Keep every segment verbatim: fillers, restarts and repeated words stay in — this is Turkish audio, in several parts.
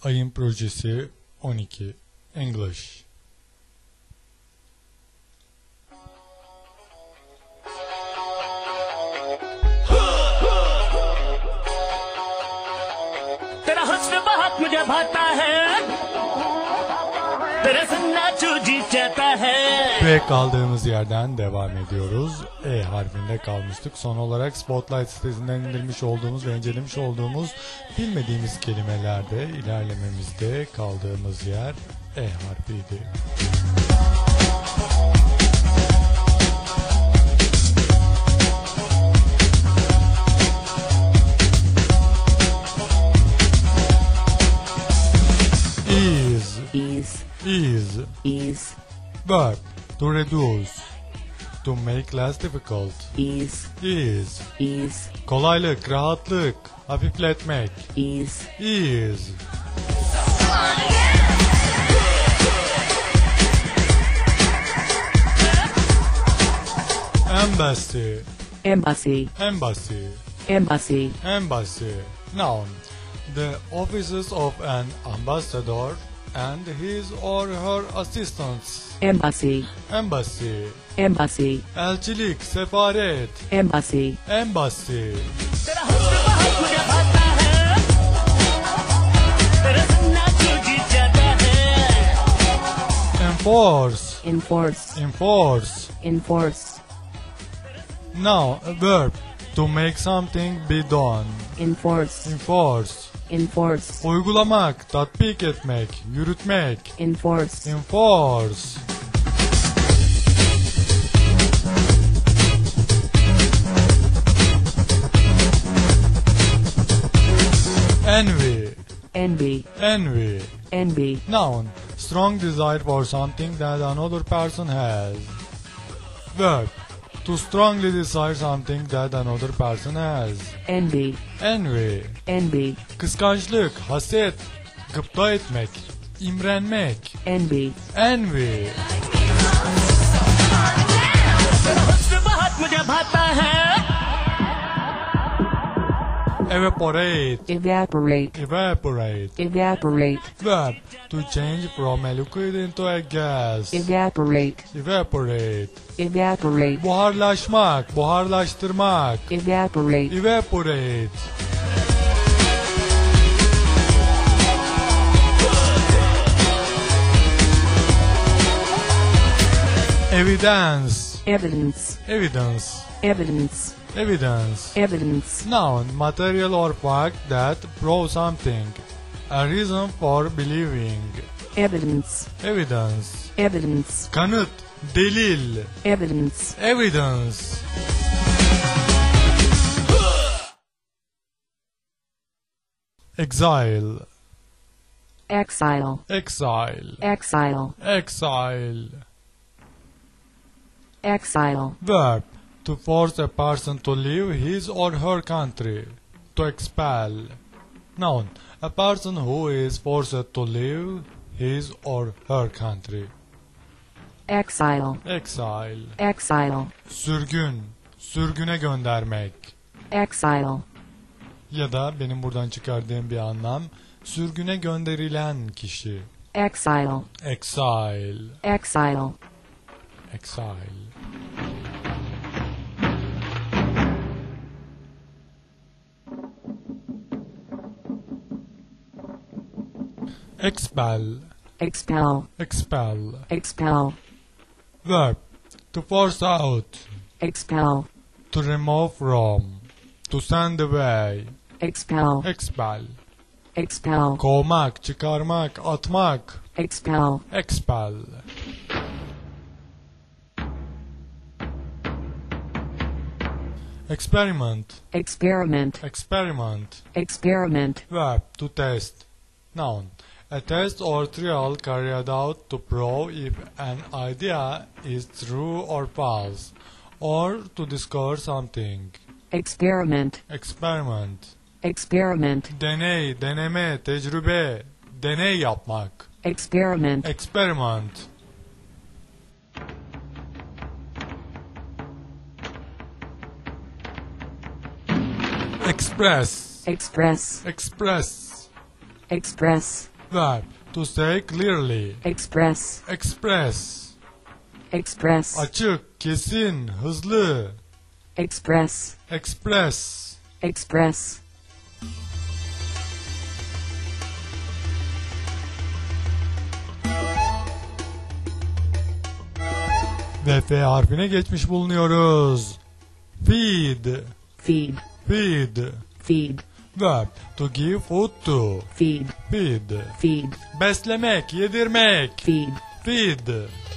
Ayın projesi on iki English. तेरा हुस्न बहुत मुझे भाता है, तेरे सुनना जो जी चाहता है. Ve kaldığımız yerden devam ediyoruz. E harfinde kalmıştık. Son olarak Spotlight sitesinden indirmiş olduğumuz ve incelemiş olduğumuz bilmediğimiz kelimelerde ilerlememizde kaldığımız yer E harfiydi. Is. Ease. Is. Ease. Verb. To reduce. To make less difficult. Ease. Is. Ease. Kolaylık, rahatlık, hafifletmek. Ease. Is. Embassy. Embassy. Embassy. Embassy. Embassy. Noun. The offices of an ambassador and his or her assistants. Embassy. Embassy. Embassy. Elçilik, sefaret. Embassy. Embassy. तेरा हुस्न बहुत मुझे भाता है, तेरे सुनना जो जी चाहता है. Enforce. Enforce. Enforce. Enforce. Now, a verb. To make something be done. Enforce. Enforce. Enforce. Uygulamak, tatbik etmek, yürütmek. Enforce. Enforce. Envy. Envy. Envy. Envy. Noun. Strong desire for something that another person has. Verb. To strongly desire something that another person has. Envy. Envy. Envy. Kıskançlık, haset, gıpta etmek, imrenmek. Envy. Envy. तेरा हुस्न बहुत मुझे भाता है, Evaporate. Evaporate. Evaporate. Evaporate. Verb. To change from a liquid into a gas. Evaporate. Evaporate. Evaporate. Buharlaşmak, buharlaştırmak. Evaporate. Evaporate. Evidence. Evidence. Evidence. Evidence. Evidence. Evidence. Noun, material or fact that proves something. A reason for believing. Evidence. Evidence. Evidence. Kanıt, delil. Evidence. Evidence. Exile. Exile. Exile. Exile. Exile. Exile. Verb. To force a person to leave his or her country. To expel. Noun. A person who is forced to leave his or her country. Exile. Exile. Exile. Sürgün. Sürgüne göndermek. Exile. Ya da benim buradan çıkardığım bir anlam. Sürgüne gönderilen kişi. Exile. Exile. Exile. Exile. Expel. Expel. Expel. Expel. Verb. To force out. Expel. To remove from. To send away. Expel. Expel. Expel. Kovmak, çıkarmak, atmak. Expel. Expel. Experiment. Experiment. Experiment. Experiment. Verb. To test. Noun. A test or trial carried out to prove if an idea is true or false, or to discover something. Experiment. Experiment. Experiment. Deney, deneme, tecrübe. Deney yapmak. Experiment. Experiment. Express. Express. Express. Express. Verb. To say clearly. express, Express. express, Açık, kesin, hızlı. express, Express. express, Ve F harfine geçmiş bulunuyoruz. Feed. feed, Feed. feed, Verb. To give food to. feed, Feed. feed, Beslemek, yedirmek. feed, Feed.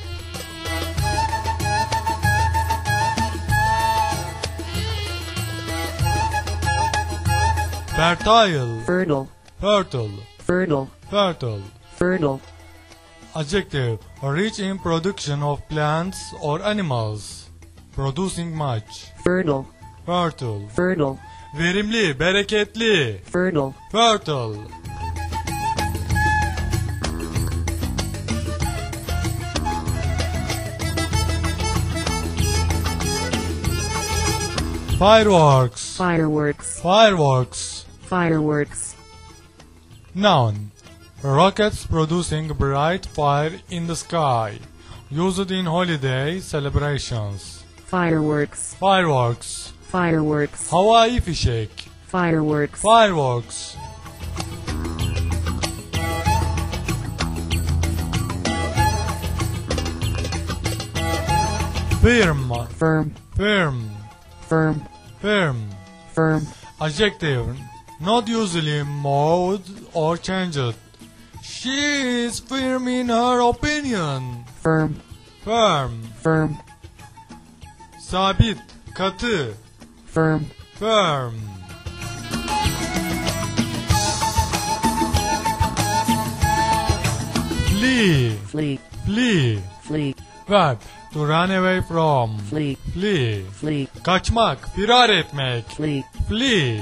Fertile. fertile, Fertile. fertile, Fertile. fertile, Adjective. Rich in production of plants or animals. Producing much. fertile, Fertile. fertile, Verimli, bereketli. fertile, Fertile. Fireworks. fireworks, Fireworks. fireworks, Noun. Rockets producing bright fire in the sky. Used in holiday celebrations. fireworks, Fireworks. fireworks, Havai fişek. fireworks, Fireworks. Firm. firm, Firm. firm, Firm. firm, Adjective. Not usually moved or changed. She is firm in her opinion. firm, Firm. firm, Sabit. Katı. firm, Firm. Flee. flee, Flee. flee, Verb. To run away from. flee, Flee. flee, Kaçmak. Firar etmek. flee, Flee.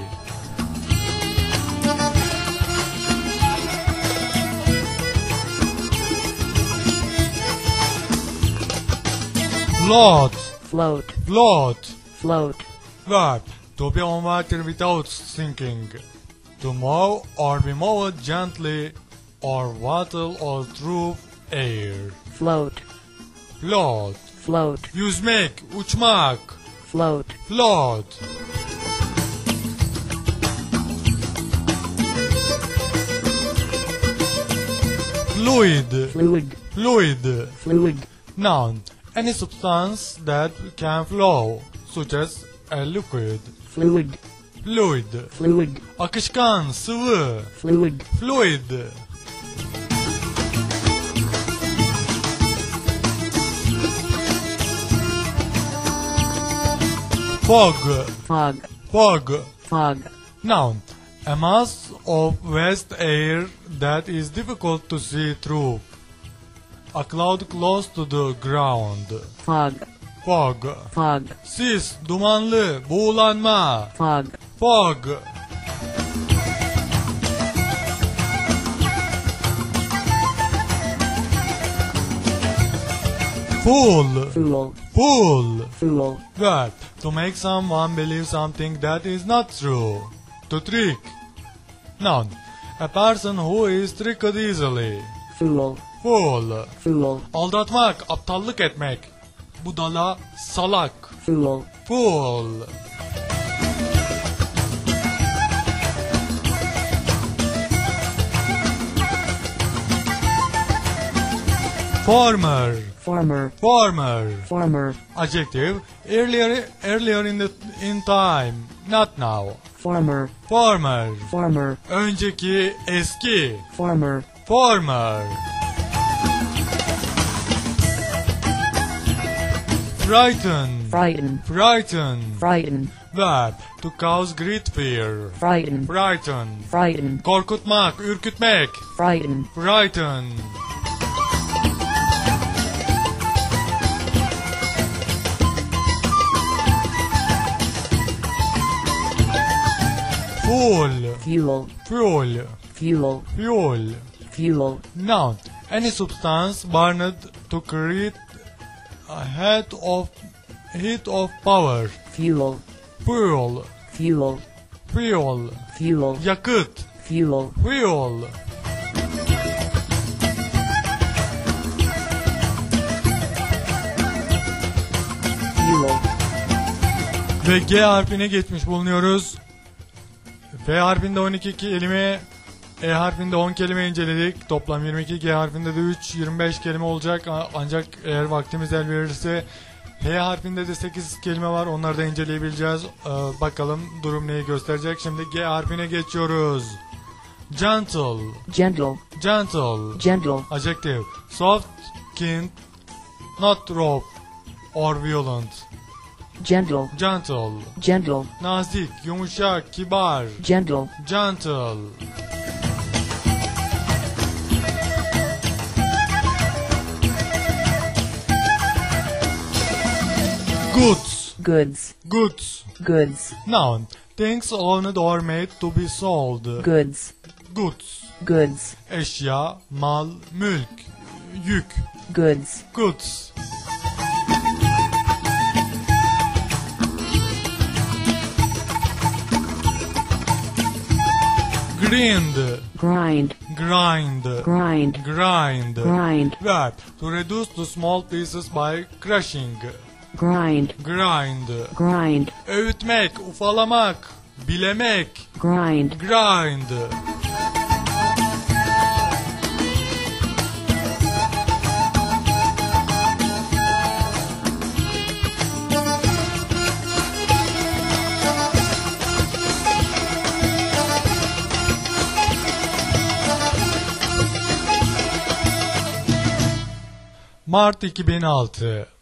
Float. float, Float. float, Verb. To be on water without sinking. To move or be moved gently or waddle or through air. float, Float. float, Yüzmek, uçmak. float, Float. Fluid. fluid, Fluid. fluid, Noun. Any substance that can flow, such as a liquid. fluid, Fluid. fluid, Akışkan, sıvı. fluid, Fluid. Fog. fog, Fog. fog, Noun. A mass of vast air that is difficult to see through. A cloud close to the ground. fog, Fog. fog, Sis, dumanlı, buğulanma. fog, Fog. Fool. fool, Fool. fool, Verb. To make someone believe something that is not true. To trick. Noun. A person who is tricked easily. fool, Fool. fool, Aldatmak, aptallık etmek. Budala, salak. fool, Fool. Former. former, Former. former, Adjective. Earlier, earlier in the in time. Not now. former, Former. former, Önceki, eski. former, Former. Frighten. frighten, Frighten. frighten, Verb. To cause great fear. frighten, Frighten. frighten, Korkutmak, ürkütmek. frighten, Frighten. Fuel. fuel, Fuel. fuel, Fuel. fuel, Noun. Any substance burned to create a heat of heat of power. fuel, Fuel. fuel, Fuel. fuel, Yakıt. fuel, Fuel. Ve G harfine geçmiş bulunuyoruz. F harfinde on iki kelime, E harfinde on kelime inceledik. Toplam yirmi iki, G harfinde de üç, yirmi beş kelime olacak. Ancak eğer vaktimiz el verirse H harfinde de sekiz kelime var. Onları da inceleyebileceğiz. Ee, bakalım durum neyi gösterecek. Şimdi G harfine geçiyoruz. Gentle, gentle, gentle, gentle, adjective, soft, kind, not rough or violent. gentle, Gentle, gentle, nazik, yumuşak, kibar. gentle, Gentle. Goods, goods, goods. goods, Noun, things owned or made to be sold. goods, Goods, goods, eşya, mal, mülk, yük. goods, Goods. Grind, grind, grind, grind, grind. grind, Verb, to reduce to small pieces by crushing. grind, Grind. grind, Öğütmek, ufalamak, bilemek. grind, Grind. Mart iki bin altı.